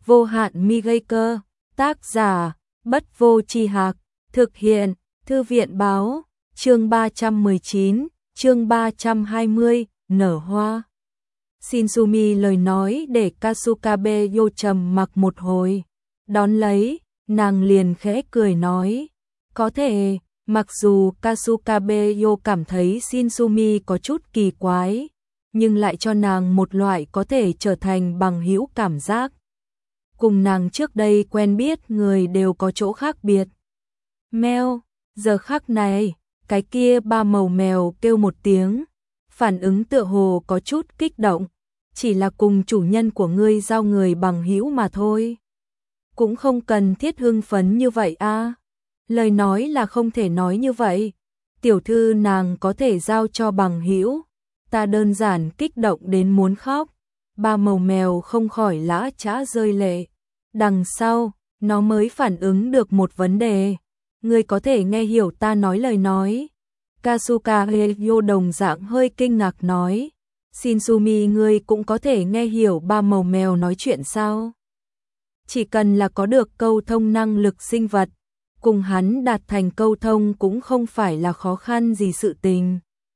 vô hạn mi gây cơ, tác giả, Bất Vô Tri Hạc, thực hiện, Thư viện báo, chương 319, chương 320, nở hoa. Shinzumi lời nói để Kasukabe Yo trầm mặc một hồi, đón lấy, nàng liền khẽ cười nói, có thể, mặc dù Kasukabe Yo cảm thấy Shinzumi có chút kỳ quái, nhưng lại cho nàng một loại có thể trở thành bằng hữu cảm giác. Cùng nàng trước đây quen biết người đều có chỗ khác biệt. Mèo, giờ khắc này, cái kia ba màu mèo kêu một tiếng, phản ứng tựa hồ có chút kích động, chỉ là cùng chủ nhân của ngươi giao người bằng hữu mà thôi. Cũng không cần thiết hưng phấn như vậy a. Lời nói là không thể nói như vậy. Tiểu thư nàng có thể giao cho bằng hữu, ta đơn giản kích động đến muốn khóc. Ba màu mèo không khỏi lã chã rơi lệ. Đằng sau, nó mới phản ứng được một vấn đề. Ngươi có thể nghe hiểu ta nói lời nói. Kasukabe Yo đồng dạng hơi kinh ngạc nói. Shinzumi ngươi cũng có thể nghe hiểu ba màu mèo nói chuyện sao? Chỉ cần là có được câu thông năng lực sinh vật, cùng hắn đạt thành câu thông cũng không phải là khó khăn gì sự tình.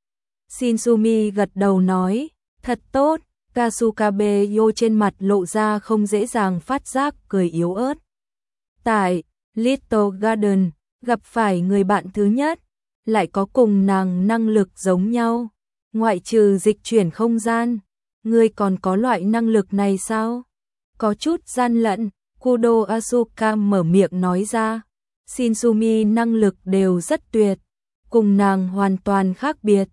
Shinzumi gật đầu nói, thật tốt. Kasukabe Yo trên mặt lộ ra không dễ dàng phát giác cười yếu ớt. Tại Little Garden, gặp phải người bạn thứ nhất, lại có cùng nàng năng lực giống nhau. Ngoại trừ dịch chuyển không gian, ngươi còn có loại năng lực này sao? Có chút gian lận, Kudo Asuka mở miệng nói ra. Shinzumi năng lực đều rất tuyệt, cùng nàng hoàn toàn khác biệt.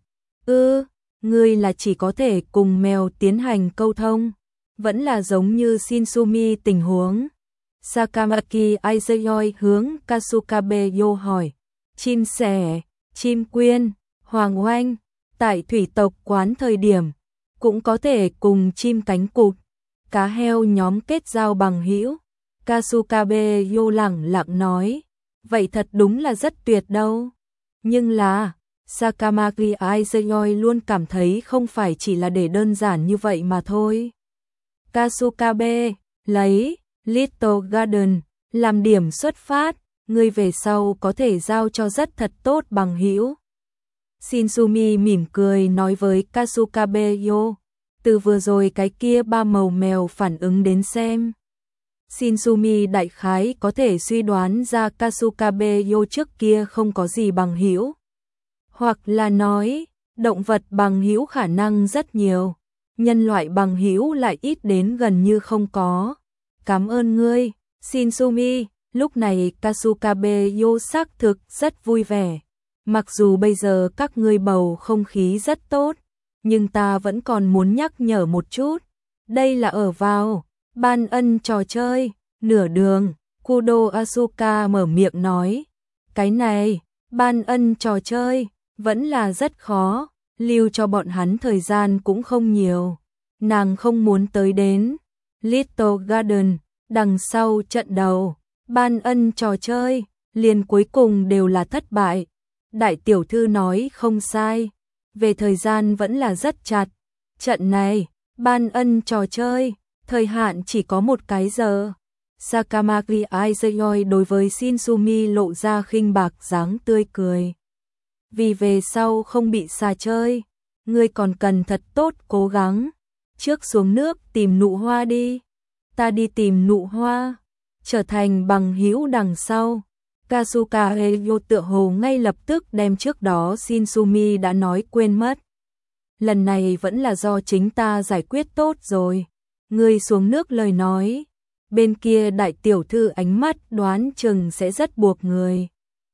Ngươi là chỉ có thể cùng mèo tiến hành câu thông, vẫn là giống như Shinzumi tình huống. Sakamaki Aizuyoi hướng Kasukabe Yo hỏi. Chim sẻ, chim quyên, hoàng oanh, tại thủy tộc quán thời điểm, cũng có thể cùng chim cánh cụt, cá heo nhóm kết giao bằng hữu. Kasukabe Yo lẳng lặng nói, vậy thật đúng là rất tuyệt đâu. Nhưng là, Sakamaki Aizuyoi luôn cảm thấy không phải chỉ là để đơn giản như vậy mà thôi. Kasukabe, lấy Little Garden làm điểm xuất phát, ngươi về sau có thể giao cho rất thật tốt bằng hữu. Shinzumi mỉm cười nói với Kasukabe Yo, từ vừa rồi cái kia ba màu mèo phản ứng đến xem. Shinzumi đại khái có thể suy đoán ra Kasukabe Yo trước kia không có gì bằng hữu. Hoặc là nói, động vật bằng hữu khả năng rất nhiều, nhân loại bằng hữu lại ít đến gần như không có. Cảm ơn ngươi, Shinzumi. Lúc này Kasukabe Yo xác thực rất vui vẻ. Mặc dù bây giờ các ngươi bầu không khí rất tốt, nhưng ta vẫn còn muốn nhắc nhở một chút. Đây là ở vào ban ân trò chơi, nửa đường, Kudo Asuka mở miệng nói. Cái này, ban ân trò chơi, vẫn là rất khó, lưu cho bọn hắn thời gian cũng không nhiều. Nàng không muốn tới đến Little Garden, đằng sau trận đầu, ban ân trò chơi, liền cuối cùng đều là thất bại. Đại tiểu thư nói không sai, về thời gian vẫn là rất chặt. Trận này, ban ân trò chơi, thời hạn chỉ có một cái giờ. Sakamaki Aizuyoi đối với Shinzumi lộ ra khinh bạc dáng tươi cười. Vì về sau không bị xa chơi, ngươi còn cần thật tốt cố gắng. Trước xuống nước tìm nụ hoa đi. Ta đi tìm nụ hoa. Trở thành bằng hữu đằng sau. Kasukabe Yo tựa hồ ngay lập tức đem trước đó Shinzumi đã nói quên mất. Lần này vẫn là do chính ta giải quyết tốt rồi. Ngươi xuống nước lời nói. Bên kia đại tiểu thư ánh mắt đoán chừng sẽ rất buộc người.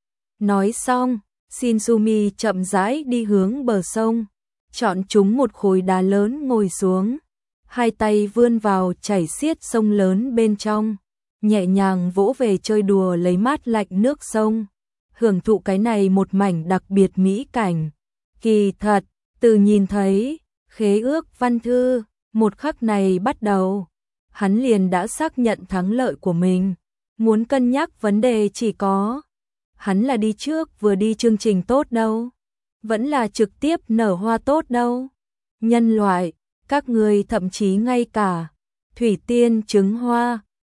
Nói xong, Shinzumi chậm rãi đi hướng bờ sông, chọn chúng một khối đá lớn ngồi xuống, hai tay vươn vào chảy xiết sông lớn bên trong, nhẹ nhàng vỗ về chơi đùa lấy mát lạnh nước sông, hưởng thụ cái này một mảnh đặc biệt mỹ cảnh. Kỳ thật, từ nhìn thấy khế ước văn thư, một khắc này bắt đầu, hắn liền đã xác nhận thắng lợi của mình. Muốn cân nhắc vấn đề chỉ có hắn là đi trước vừa đi chương trình tốt đâu, vẫn là trực tiếp nở hoa tốt đâu. Nhân loại, các người thậm chí ngay cả thủy tiên trứng hoa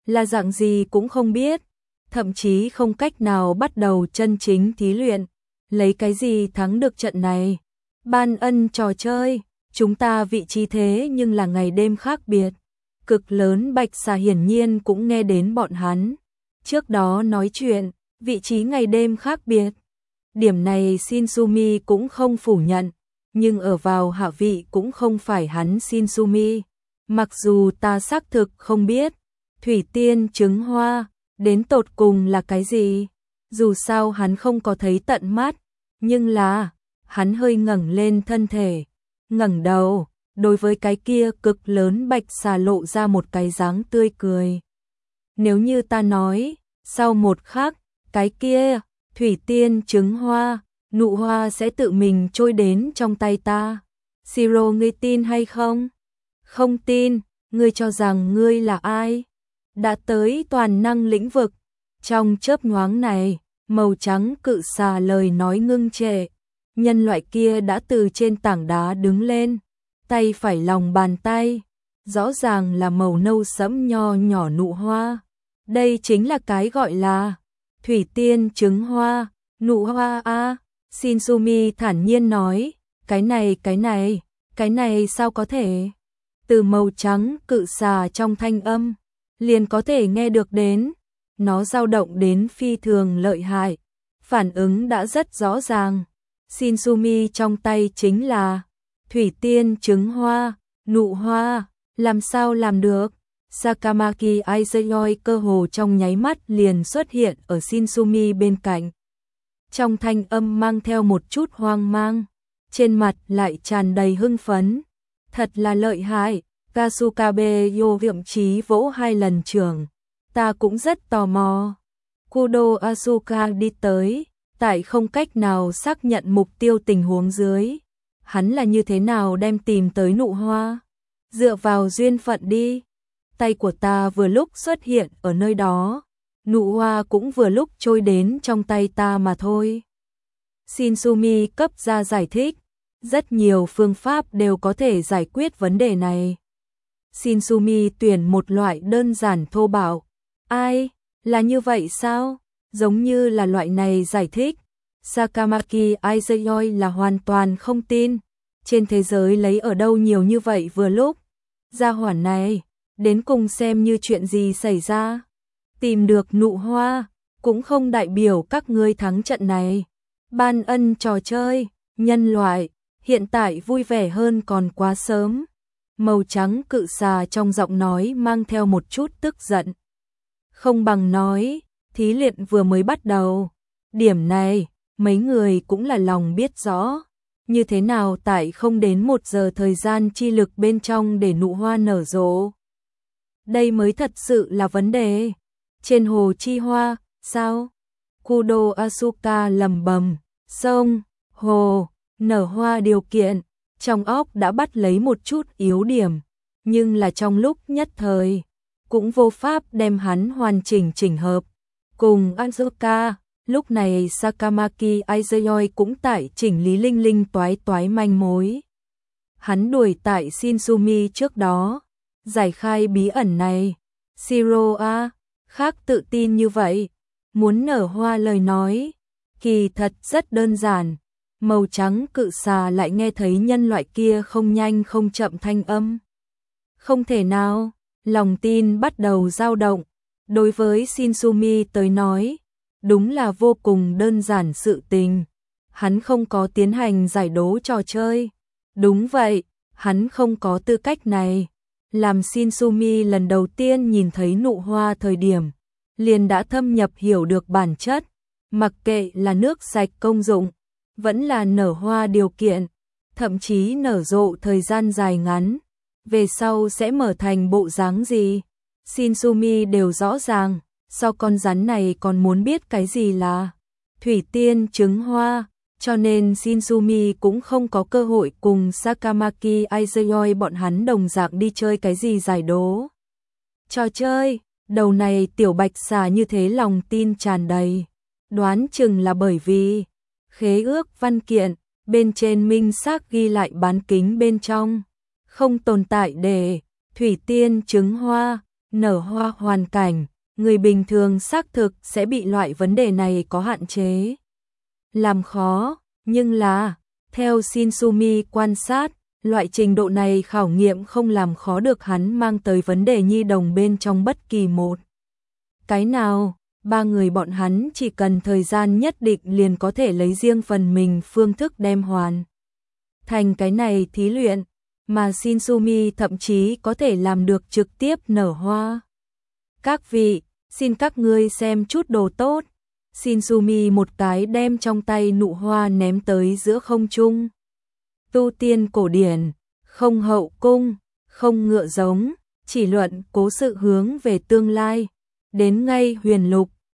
là dạng gì cũng không biết, thậm chí không cách nào bắt đầu chân chính thí luyện, lấy cái gì thắng được trận này. Ban ân trò chơi, chúng ta vị trí thế nhưng là ngày đêm khác biệt. Cực lớn Bạch Xà hiển nhiên cũng nghe đến bọn hắn. Trước đó nói chuyện, vị trí ngày đêm khác biệt. Điểm này Shinsumi cũng không phủ nhận, nhưng ở vào hạ vị cũng không phải hắn Shinsumi. Mặc dù ta xác thực không biết, thủy tiên trứng hoa, đến tột cùng là cái gì? Dù sao hắn không có thấy tận mắt, nhưng là, hắn hơi ngẩng lên thân thể, ngẩng đầu, đối với cái kia cực lớn Bạch Xà lộ ra một cái dáng tươi cười. Nếu như ta nói, sau một khắc, cái kia, thủy tiên trứng hoa, nụ hoa sẽ tự mình trôi đến trong tay ta. Shiro, ngươi tin hay không? Không tin, ngươi cho rằng ngươi là ai? Đã tới toàn năng lĩnh vực. Trong chớp nhoáng này, màu trắng cự xà lời nói ngưng trệ. Nhân loại kia đã từ trên tảng đá đứng lên, tay phải lòng bàn tay, rõ ràng là màu nâu sẫm nho nhỏ nụ hoa. Đây chính là cái gọi là thủy tiên trứng hoa, nụ hoa a. Shinsumi thản nhiên nói, cái này sao có thể? Từ màu trắng cự xà trong thanh âm, liền có thể nghe được đến, nó dao động đến phi thường lợi hại, phản ứng đã rất rõ ràng. Shinsumi trong tay chính là thủy tiên trứng hoa, nụ hoa, làm sao làm được? Sakamaki Aizuyoi cơ hồ trong nháy mắt liền xuất hiện ở Shinsumi bên cạnh. Trong thanh âm mang theo một chút hoang mang, trên mặt lại tràn đầy hưng phấn. Thật là lợi hại, Kasukabe Yo thậm chí vỗ 2 lần trường. Ta cũng rất tò mò. Kudo Asuka đi tới, tại không cách nào xác nhận mục tiêu tình huống dưới. Hắn là như thế nào đem tìm tới nụ hoa? Dựa vào duyên phận đi. Tay của ta vừa lúc xuất hiện ở nơi đó, nụ hoa cũng vừa lúc trôi đến trong tay ta mà thôi. Shinsumi cấp ra giải thích, rất nhiều phương pháp đều có thể giải quyết vấn đề này. Shinsumi tuyển một loại đơn giản thô bạo. Ai, là như vậy sao? Giống như là loại này giải thích. Sakamaki Aizuyoi là hoàn toàn không tin. Trên thế giới lấy ở đâu nhiều như vậy vừa lúc. Gia hỏa này, đến cùng xem như chuyện gì xảy ra. Tìm được nụ hoa, cũng không đại biểu các ngươi thắng trận này. Ban ân trò chơi, nhân loại, hiện tại vui vẻ hơn còn quá sớm. Màu trắng cự xà trong giọng nói mang theo một chút tức giận. Không bằng nói, thí luyện vừa mới bắt đầu. Điểm này, mấy người cũng là lòng biết rõ. Như thế nào tại không đến 1 giờ thời gian chi lực bên trong để nụ hoa nở rộ. Đây mới thật sự là vấn đề. Trên hồ chi hoa, sao? Kudo Asuka lầm bầm, sông, hồ, nở hoa điều kiện, trong óc đã bắt lấy một chút yếu điểm, nhưng là trong lúc nhất thời, cũng vô pháp đem hắn hoàn chỉnh chỉnh hợp. Cùng Asuka, lúc này Sakamaki Aizuyoi cũng tại chỉnh lý linh linh toái toái manh mối. Hắn đuổi tại Shinsumi trước đó, giải khai bí ẩn này. Shiro a, khác tự tin như vậy, muốn nở hoa lời nói, kỳ thật rất đơn giản. Màu trắng cự xà lại nghe thấy nhân loại kia không nhanh không chậm thanh âm. Không thể nào, lòng tin bắt đầu dao động. Đối với Shinsumi tới nói, đúng là vô cùng đơn giản sự tình. Hắn không có tiến hành giải đố trò chơi. Đúng vậy, hắn không có tư cách này. Làm Shinsumi lần đầu tiên nhìn thấy nụ hoa thời điểm, liền đã thâm nhập hiểu được bản chất, mặc kệ là nước sạch công dụng, vẫn là nở hoa điều kiện, thậm chí nở rộ thời gian dài ngắn, về sau sẽ mở thành bộ dáng gì. Shinsumi đều rõ ràng, sau con rắn này còn muốn biết cái gì là thủy tiên trứng hoa, cho nên Shinsumi cũng không có cơ hội cùng Sakamaki Aizuyoi bọn hắn đồng dạng đi chơi cái gì giải đố. Trò chơi, đầu này tiểu bạch xà như thế lòng tin tràn đầy, đoán chừng là bởi vì khế ước văn kiện, bên trên minh xác ghi lại bán kính bên trong, không tồn tại để thủy tiên trứng hoa, nở hoa hoàn cảnh, người bình thường xác thực sẽ bị loại vấn đề này có hạn chế làm khó, nhưng là, theo Shinsumi quan sát, loại trình độ này khảo nghiệm không làm khó được hắn mang tới vấn đề nhi đồng bên trong bất kỳ một cái nào. Ba người bọn hắn chỉ cần thời gian nhất định liền có thể lấy riêng phần mình phương thức đem hoàn thành cái này thí luyện, mà Shinsumi thậm chí có thể làm được trực tiếp nở hoa. Các vị, xin các ngươi xem chút đồ tốt. Shinsumi một cái đem trong tay nụ hoa ném tới giữa không trung. Tu tiên cổ điển, không hậu cung, không ngựa giống, chỉ luận cố sự hướng về tương lai. Đến ngay huyền lục,